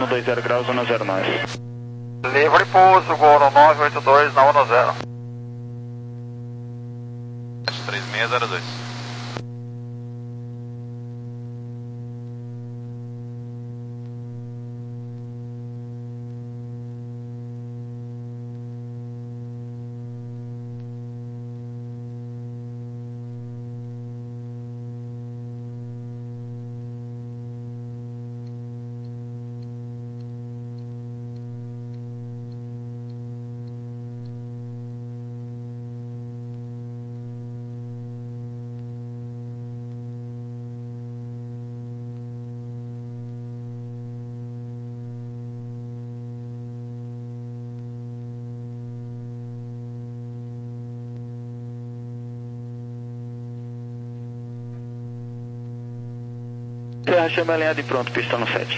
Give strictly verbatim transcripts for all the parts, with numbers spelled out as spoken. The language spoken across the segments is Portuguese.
dois zero graus, um zero nove. Livre pouso, Gol nove oito dois na um zero. três seis zero dois. Serra, chama alinhado e pronto, pistão no sete.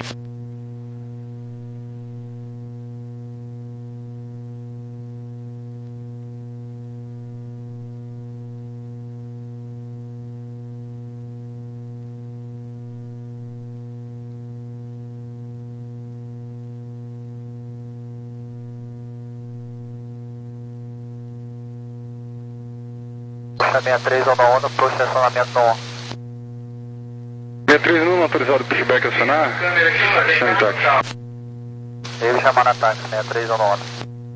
sessenta e três on on, processamento no on. sessenta e três no autorizado pushback acionar. Sem Ele chamar na time, sessenta e três on on.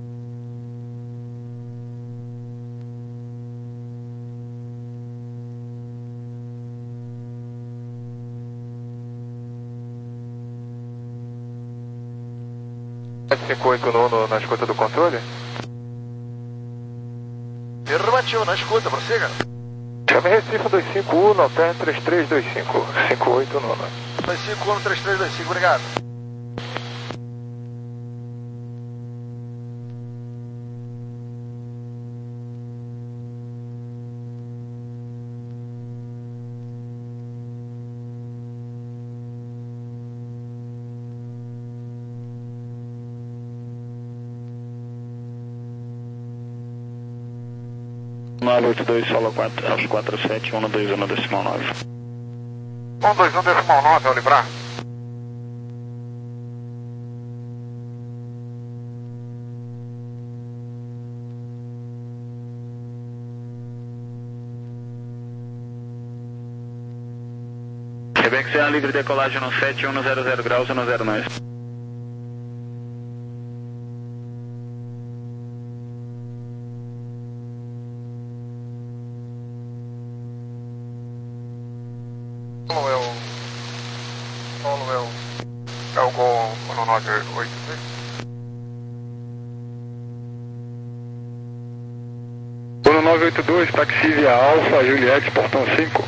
sete cinco oito nono na escuta do controle? Afirmativo, na escuta, prossiga. Chame Recife dois cinco um, Alter três três dois cinco, cinco oito nono. dois cinco um, três três dois cinco, obrigado. nove oito dois, solo quatro, aos quatro sete, um dois um decimal nove. um dois um decimal nove, ao livrar. Quebec Serra livre decolagem no sete, um zero zero graus, um zero nove. Solo é o... Solo é o... É o Gol nove oito dois. Gol nove oito dois, taxi via Alfa, Juliette, portão cinco.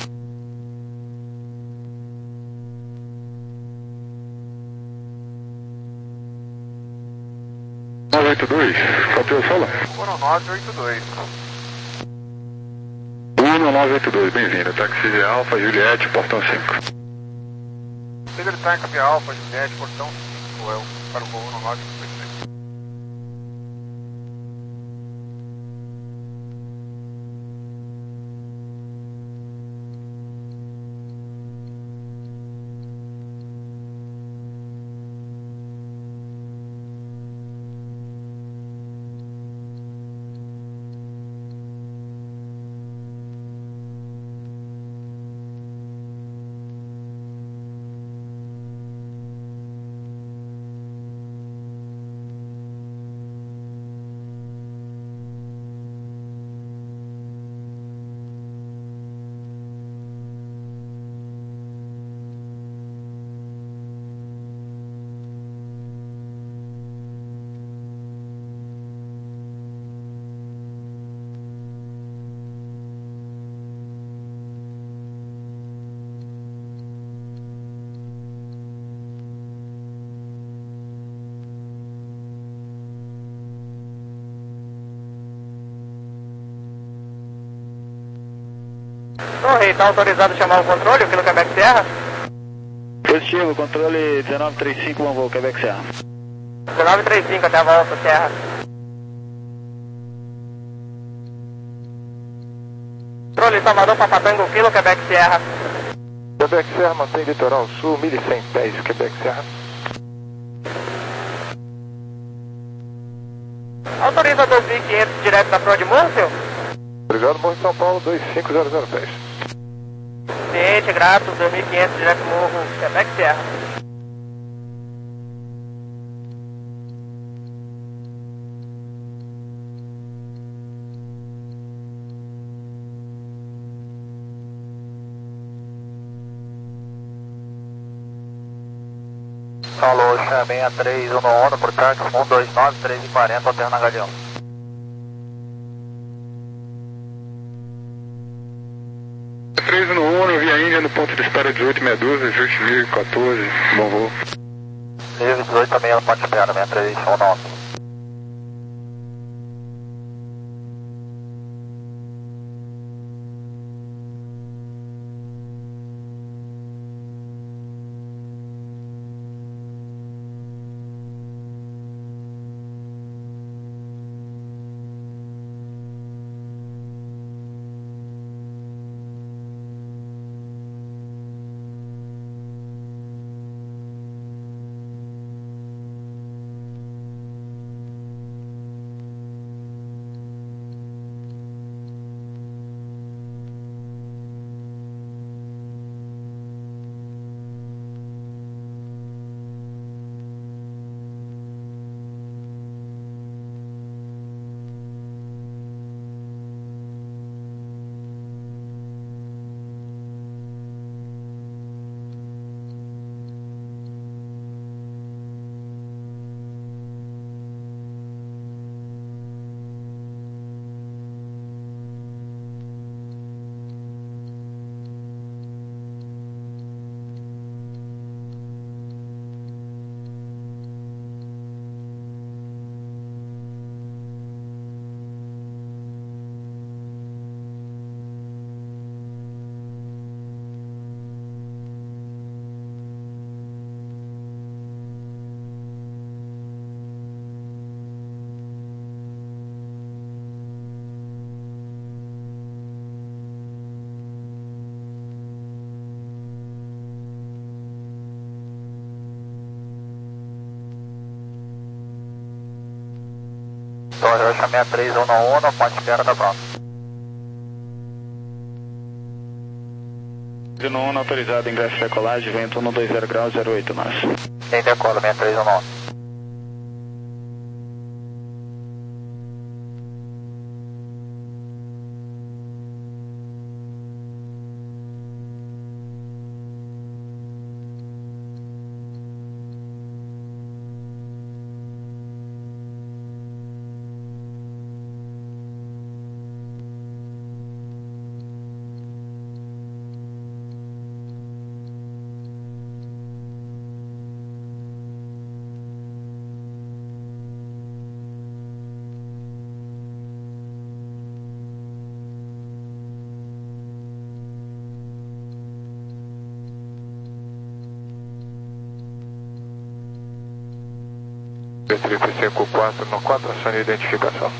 nove oito dois, copiou o solo? Gol nove oito dois. Uno nove oito dois, bem-vindo, taxi via Alfa, Juliette, portão cinco. Se ele tá em Capia Alfa, Juliette, portão cinco, é o para o Gol nove oito dois. Torre, está autorizado a chamar o controle, aqui no Quebec Serra? Positivo, controle dezenove trinta e cinco, bom voo, Quebec Serra. dezenove trinta e cinco, até a volta, Serra. Controle, Salvador, Papatango, Kilo, Quebec Serra. Quebec Serra mantém litoral sul, mil e cem pés, Quebec Serra. Autoriza dois mil e quinhentos direto da Pro de Múrcio? Obrigado, Morro de São Paulo, dois cinco zero zero dez. Ciente, grato, dois mil e quinhentos direto Morro, Quebec Sierra. Falou, chamei a três um um, por táxi um dois nove, três e quarenta, alterna Galeão. três no um, eu vi a Índia no ponto de espera dezoito meia dúzia, ajuste mil e quatorze, bom voo. Livre dezoito também no ponto de espera, sessenta e três um nove. Torre Rocha sessenta e três um um, no ponto de espera da pronto. no um, autorizado, ingresso de decolagem, vento um dois zero graus, zero oito nós. Tem decola, sessenta e três um um. B três cinco quatro no quatro, ação de identificação.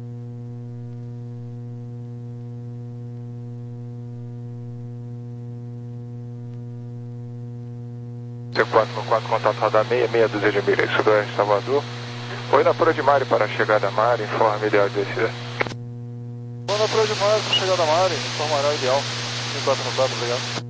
C quatro no quatro, contato radar seis, meia dúzia de milhas, sudoeste Salvador. Oi na Pro de Mari para a chegada a Mari, informe ideal de descida. Oi na Pro de Mari para a chegada a Mari, informará ideal. C quatro no quatro, obrigado.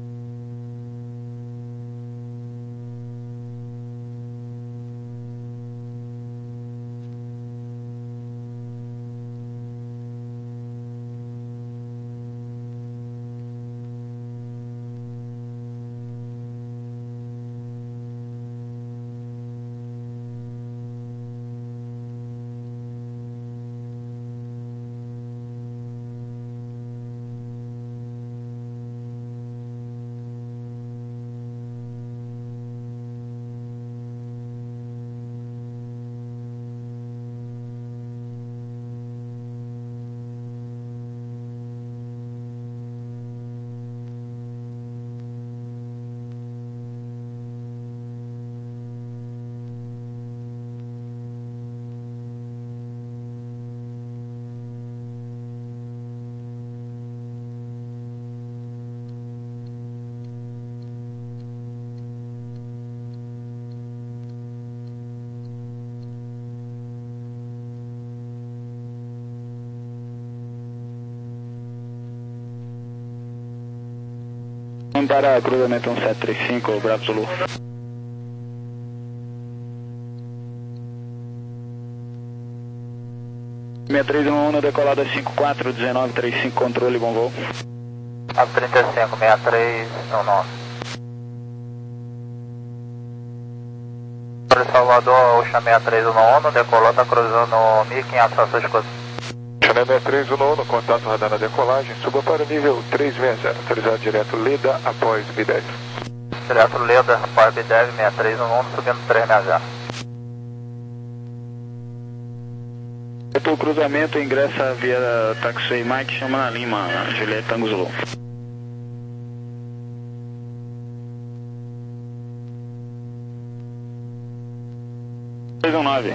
Vamos para cruzamento um sete três cinco, Bravo Zulu. seis três um um, decolada cinco quatro, dezenove trinta e cinco, controle, bom voo. nove trinta e cinco, seis três um nove. Salvador, Oxa seis três um um, decolou, está cruzando mil e quinhentos a sua escuta. Channel seis três um um, contato radar na decolagem, suba para o nível trezentos e sessenta, autorizado direto Leda após B dez. Direto Leda após B dez, seis três um um, subindo trezentos e sessenta. O cruzamento ingressa via Taxi Mike, chama na Lima, Juliette Tango Zulu. três um nove.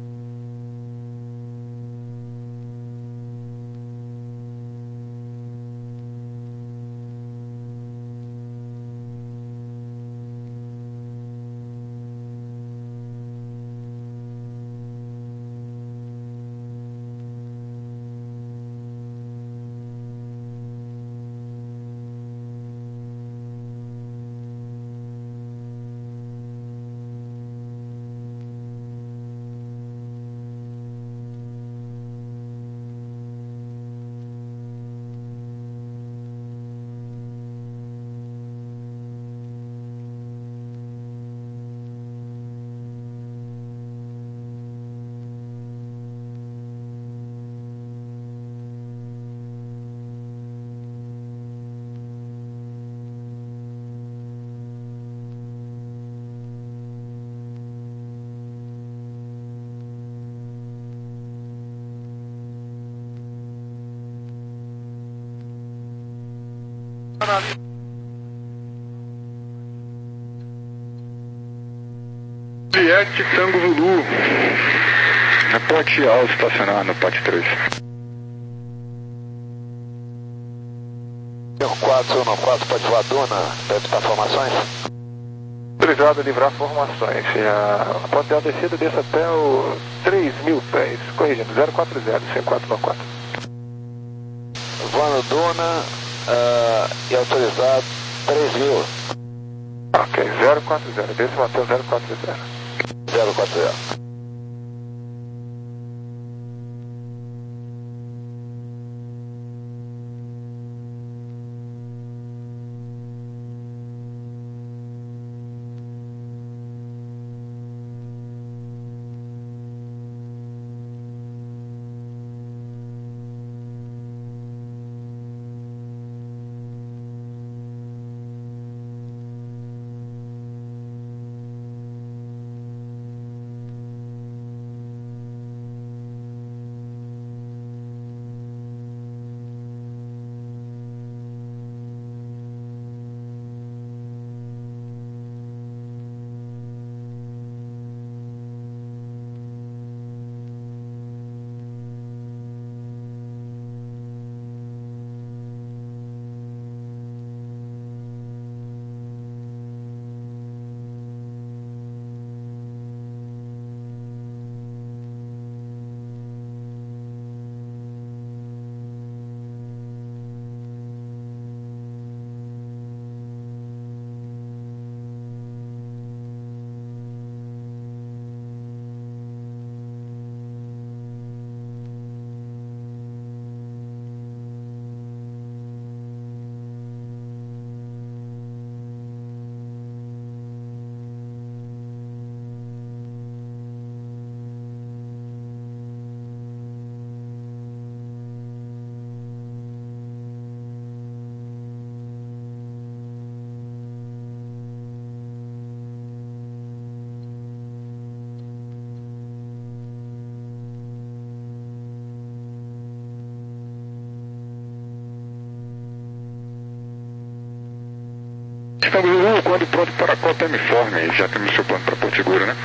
Juliette Tango Zulu. Na pote alto estacionar no pote três. quatro um quatro, pode voar Duna, deve estar formações? Autorizado a livrar formações. A ponte de descida desce até o três mil pés, corrigindo, zero quatro zero, cinco quatro nove quatro. Voando Duna uh, e autorizado três mil. Ok, zero quatro zero, desce até o zero quatro zero. zero quatro zero. Estamos no quando pronto para qualquer uniforme, já temos seu plano para Porto Seguro, né?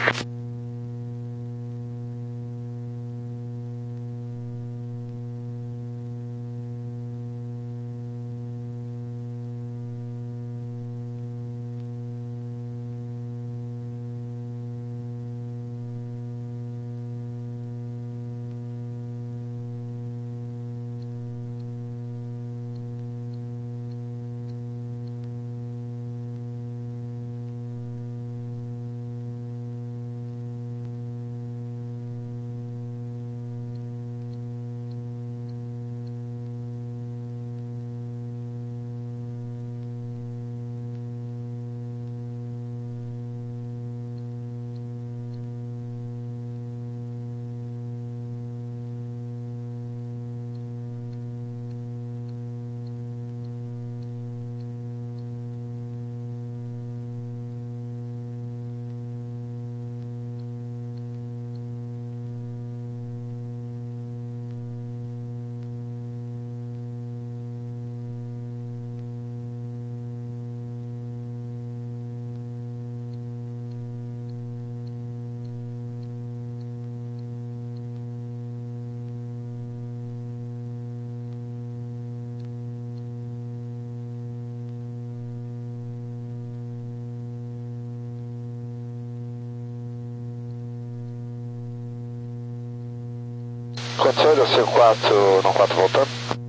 Condições da C quatro, não quatro voltando.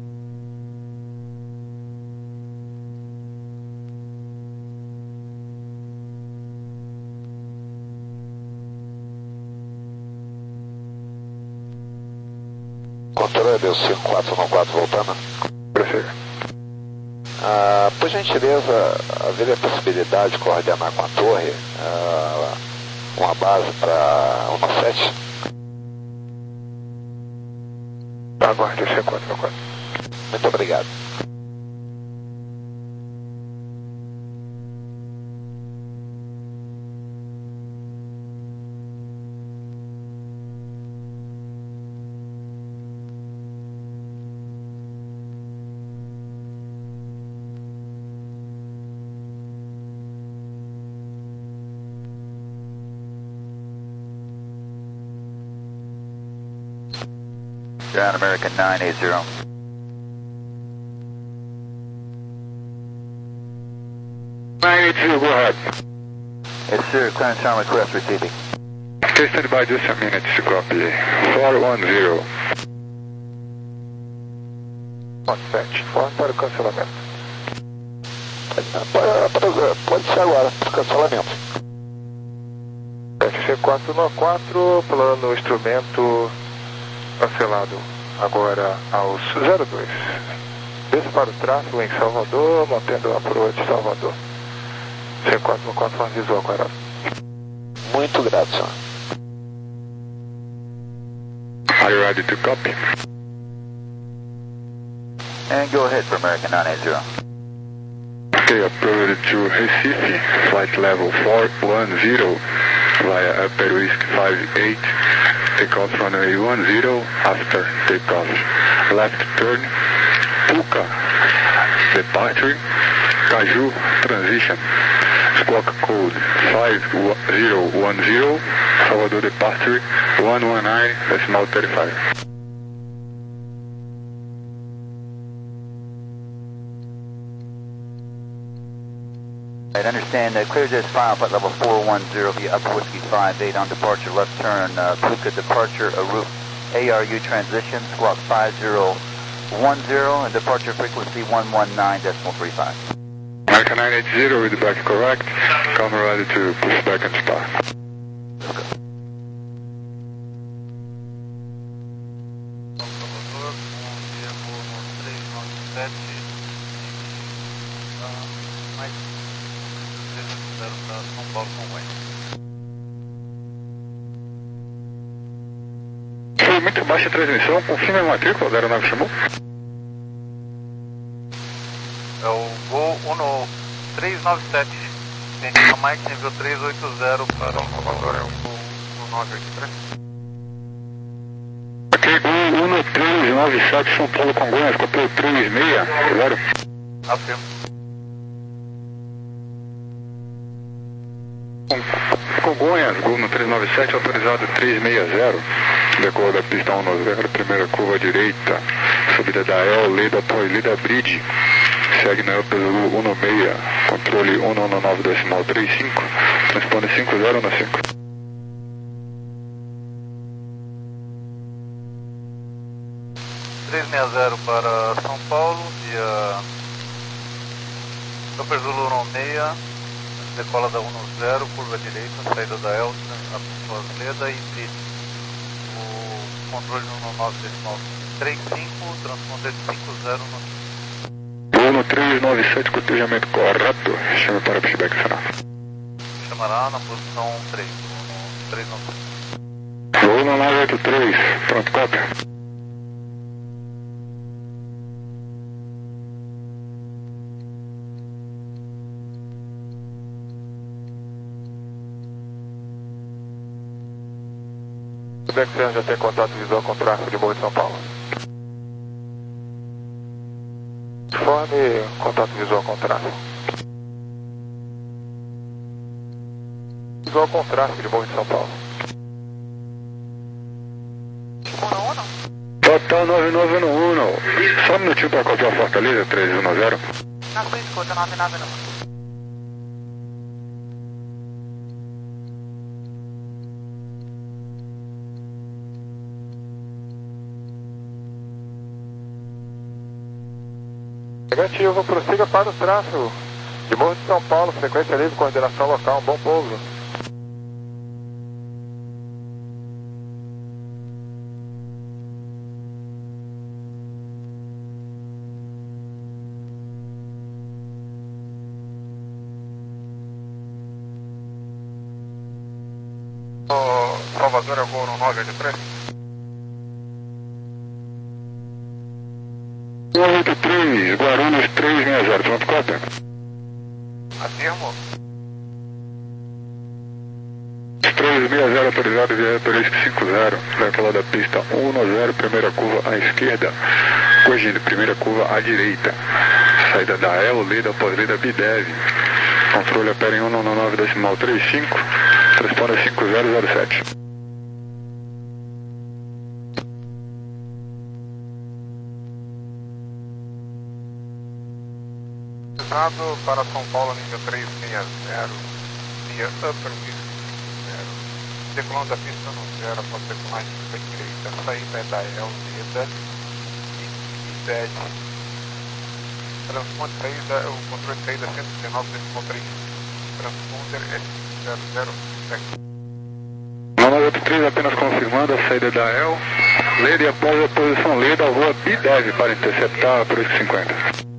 Controle do C quatro, não quatro voltando. Prossiga. Ah, por gentileza, haveria a possibilidade de coordenar com a torre ah, uma base para um sete? Aguarde C quatro, meu quatro. Muito obrigado. Ground American nine eight zero. nine eight zero, go ahead. Yes, sir. Clearance sound request receiving. Stay standing by just a minute to copy. four one zero. um sete, forma para o cancelamento. Pode, pode ser agora, cancelamento. C quatro no quatro, plano instrumento cancelado agora aos zero dois. Desça para o tráfego em Salvador, mantendo a proa de Salvador. C quatro no quatro, forma visual agora. Muito grato, senhor. Are you ready to copy? And go ahead for American nine eight zero. Okay, approved to Recife, flight level four one zero via Upper Whisk five eight, takeoff runway one zero, after takeoff, left turn, Puka, departure, Caju, transition, squawk code five zero one zero, Salvador departure, one one nine, decimal thirty-five. I understand that clear just final flight level four one zero via Upper Whiskey five eight on departure left turn, uh, Puka departure, a route A R U transition, squawk five zero one zero and departure frequency one one nine decimal three five. American nine eight zero with the back correct, camera ready to push back and start. Foi muito baixa a transmissão, confirma a matrícula da aeronave chamou? É o Gol um três nove sete. Tem a Mike nível três oito zero para o Salvador. É o Gol um nove aqui para Ok, Gol um três nove sete São Paulo Congonhas, copiou três seis zero. Afirmo. Congonhas, Gol no três nove sete, autorizado três seis zero. Decola da pista um nove zero, primeira curva à direita, subida da El, Leda Toy, Leda Bridge, segue na Elpa Zulu um seis, controle um nove nove decimal trinta e cinco, transpone cinco zero no cinco. três seis zero para São Paulo, via Upper Zulu um seis, decola da um zero, curva direita, saída da Elsa, a Leda e Bridge. O controle um nove decimal trinta e cinco, transponder cinco zero no Gol no três nove sete, cotejamento correto, chama para pushback final. chamará na posição três, no três nove sete. Gol no nove oito três, pronto, cópia. O Dexter já tem contato visual com o tráfego de Morro de São Paulo. Informe contato visual com o tráfego. Visual com o tráfego de Morro de São Paulo. Total nove nove um um, só um minutinho para copiar a Fortaleza, três um zero. Na sua escuta, nove nove um. Negativo, prossiga para o tráfego de Morro de São Paulo, frequência livre, coordenação local, um bom pouso. Salvador é o voo no nove oito três. nove oito três, Guarulhos três seis zero, pronto, cota. Afirmo. três seis zero autorizado via Turismo cinco zero, daquela da pista um zero, primeira curva à esquerda, corrigindo, primeira curva à direita, saída da E L, lida após lida Bidev, controle opera em um nove decimal trinta e cinco, responda cinco zero zero sete. Para São Paulo, nível três seis zero, via Upper West zero. Decolando da pista no zero, após decolagem para a direita, saída é da E L, lida e pede. Transponde saída, o controle de saída cento e dezenove decimal três. Transponder é zero zero sete. nove oito três apenas confirmando a saída da E L, lida e após a posição lida, a rua Bidev para interceptar a Turismo cinquenta.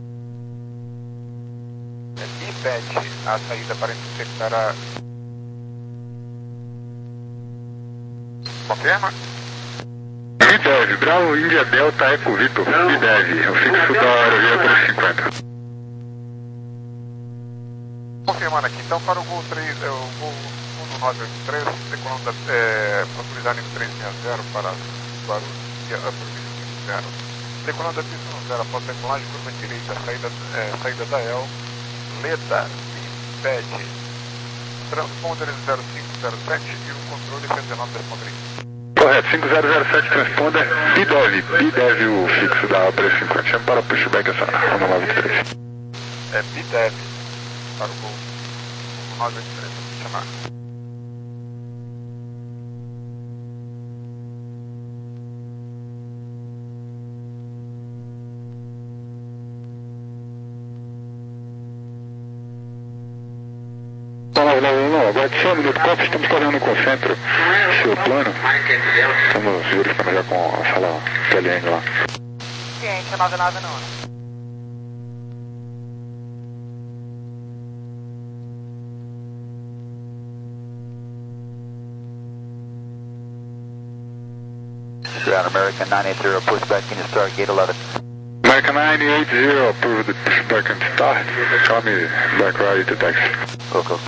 Pede a saída para interceptar a... Confirma? Bidev, Bravo, Índia, Delta, Eco, Vitor, Bidev, o fixo da aerovia Turismo cinquenta. Confirmando aqui, então para o voo três, é, o voo um nove oito três, decolando da, é, autorizar nível três seis zero para Guarulhos, via Upper cinco zero. Decolando da pista no zero, após decolagem, curva direita, saída, é, saída da E L, Leda e pede transponder zero cinco zero sete e o controle cento e dezenove decimal três. Correto, cinco zero zero sete transponder Bidev, Bidev o fixo da Turismo cinquenta, chama para pushback essa nove oito três. É Bidev para o voo nove oito três, vamos chamar. Agora minuto Copa, estamos correndo com o centro, seu plano. Estamos verificando já com a sala T L N lá. Ciente, nove nove não. Ground American nine eight zero, pushback, can you start gate eleven? American nine eight zero, approve the pushback and start. Call me back ready to taxi. Coco.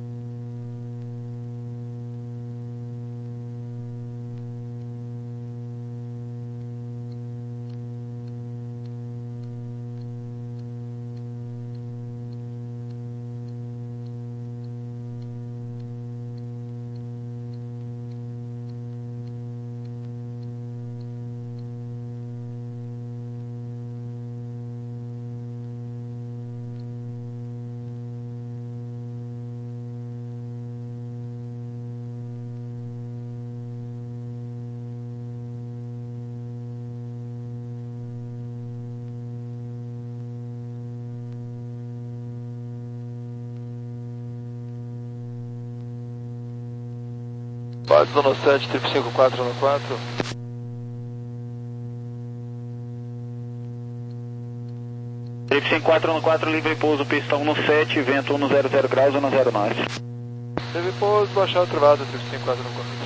Base Zona sete, triplo cinco quatro Zona quatro. triplo cinco quatro Zona quatro, livre pouso, pista um sete, vento um zero zero graus, zona zero nove. Livre pouso, baixar atrevada, triplo cinco quatro Zona quatro.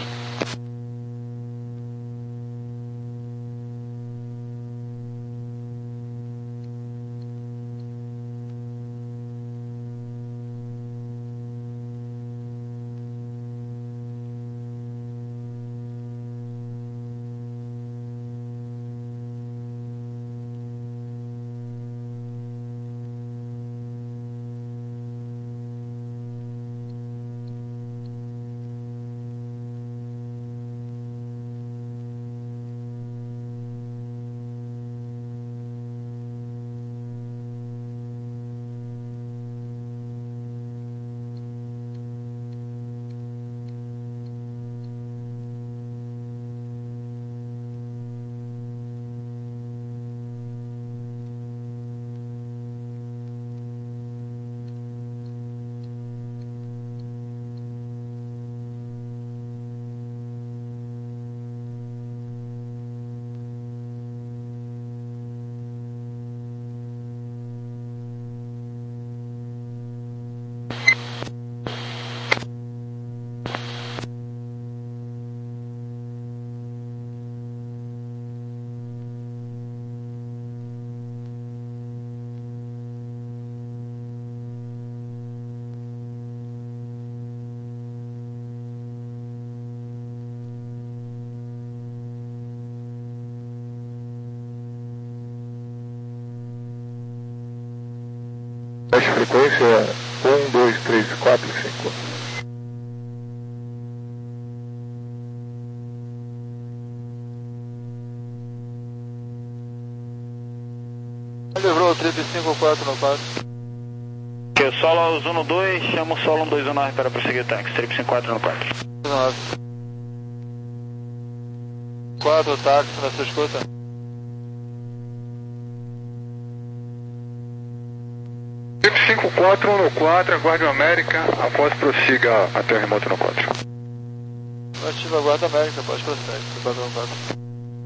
Baixa frequência um, dois, três, quatro, cinco. Livrou trip cinco quatro no quatro. Que solo aos um dois, chama o solo um dois um nove para prosseguir o táxi, trip cinco quatro no quatro. quatro, táxi na sua escuta. Trip cinco quatro no quatro, aguarde o América, após prossiga até o remoto no quatro. Ativa a guarda América, pode prosseguir, quatro no quatro.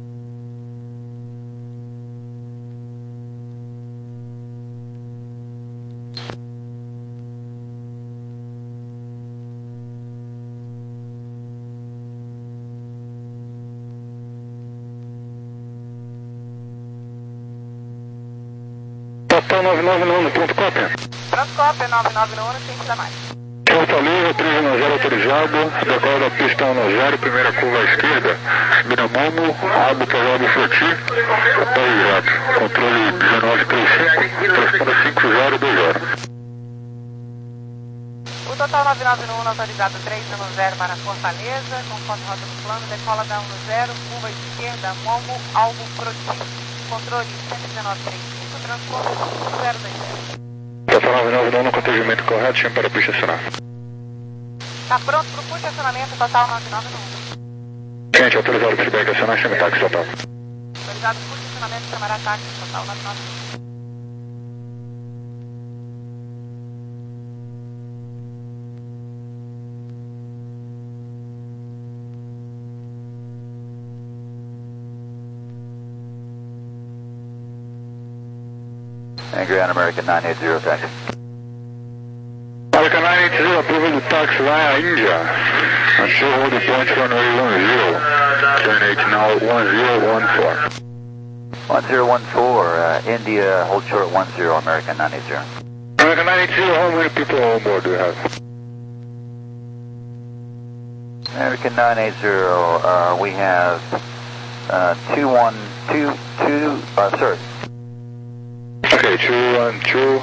Total nove nove nove, pronto, cópia. Pronto, cópia, nove nove nove, sem tirar mais. Fortaleza, três um zero autorizado, decola da pista um zero, primeira curva à esquerda, Miramomo, abo pesado Floti, apoio exato, controle dezenove trinta e cinco, transponder cinco zero dois zero. O total nove nove um autorizado três um zero para Fortaleza, conforme rota do plano, decola da um zero, curva esquerda, Momo, alvo Floti, controle cento e dezenove trinta e cinco, transponder cinco zero dois zero. Total nove nove um no contegimento correto, chama para a pista acionar. Está pronto para o push de acionamento total nove nove um. Gente, autorizado o feedback acionar, chama o táxi total. Autorizado o push de acionamento, chamará táxi total nove nove um. Angry on American nine eight zero, taxi. American nine eight zero, approval do táxi via India. Until hold the point runway one zero. Turn eight now one zero one four. one zero one four, uh, India, hold short one zero, American nine eight zero. American nine eight zero, how many people on board do you have? American nine eight zero, uh, we have uh, two one two two, uh, sorry. Okay, two one two.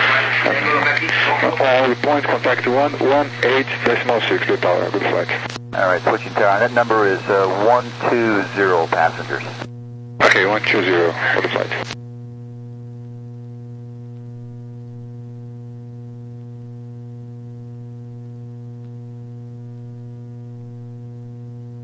All the point contact one one eight decimal six. Good power. Good flight. All right, switching tower. That number is uh, one two zero passengers. Okay, one two zero. Good flight.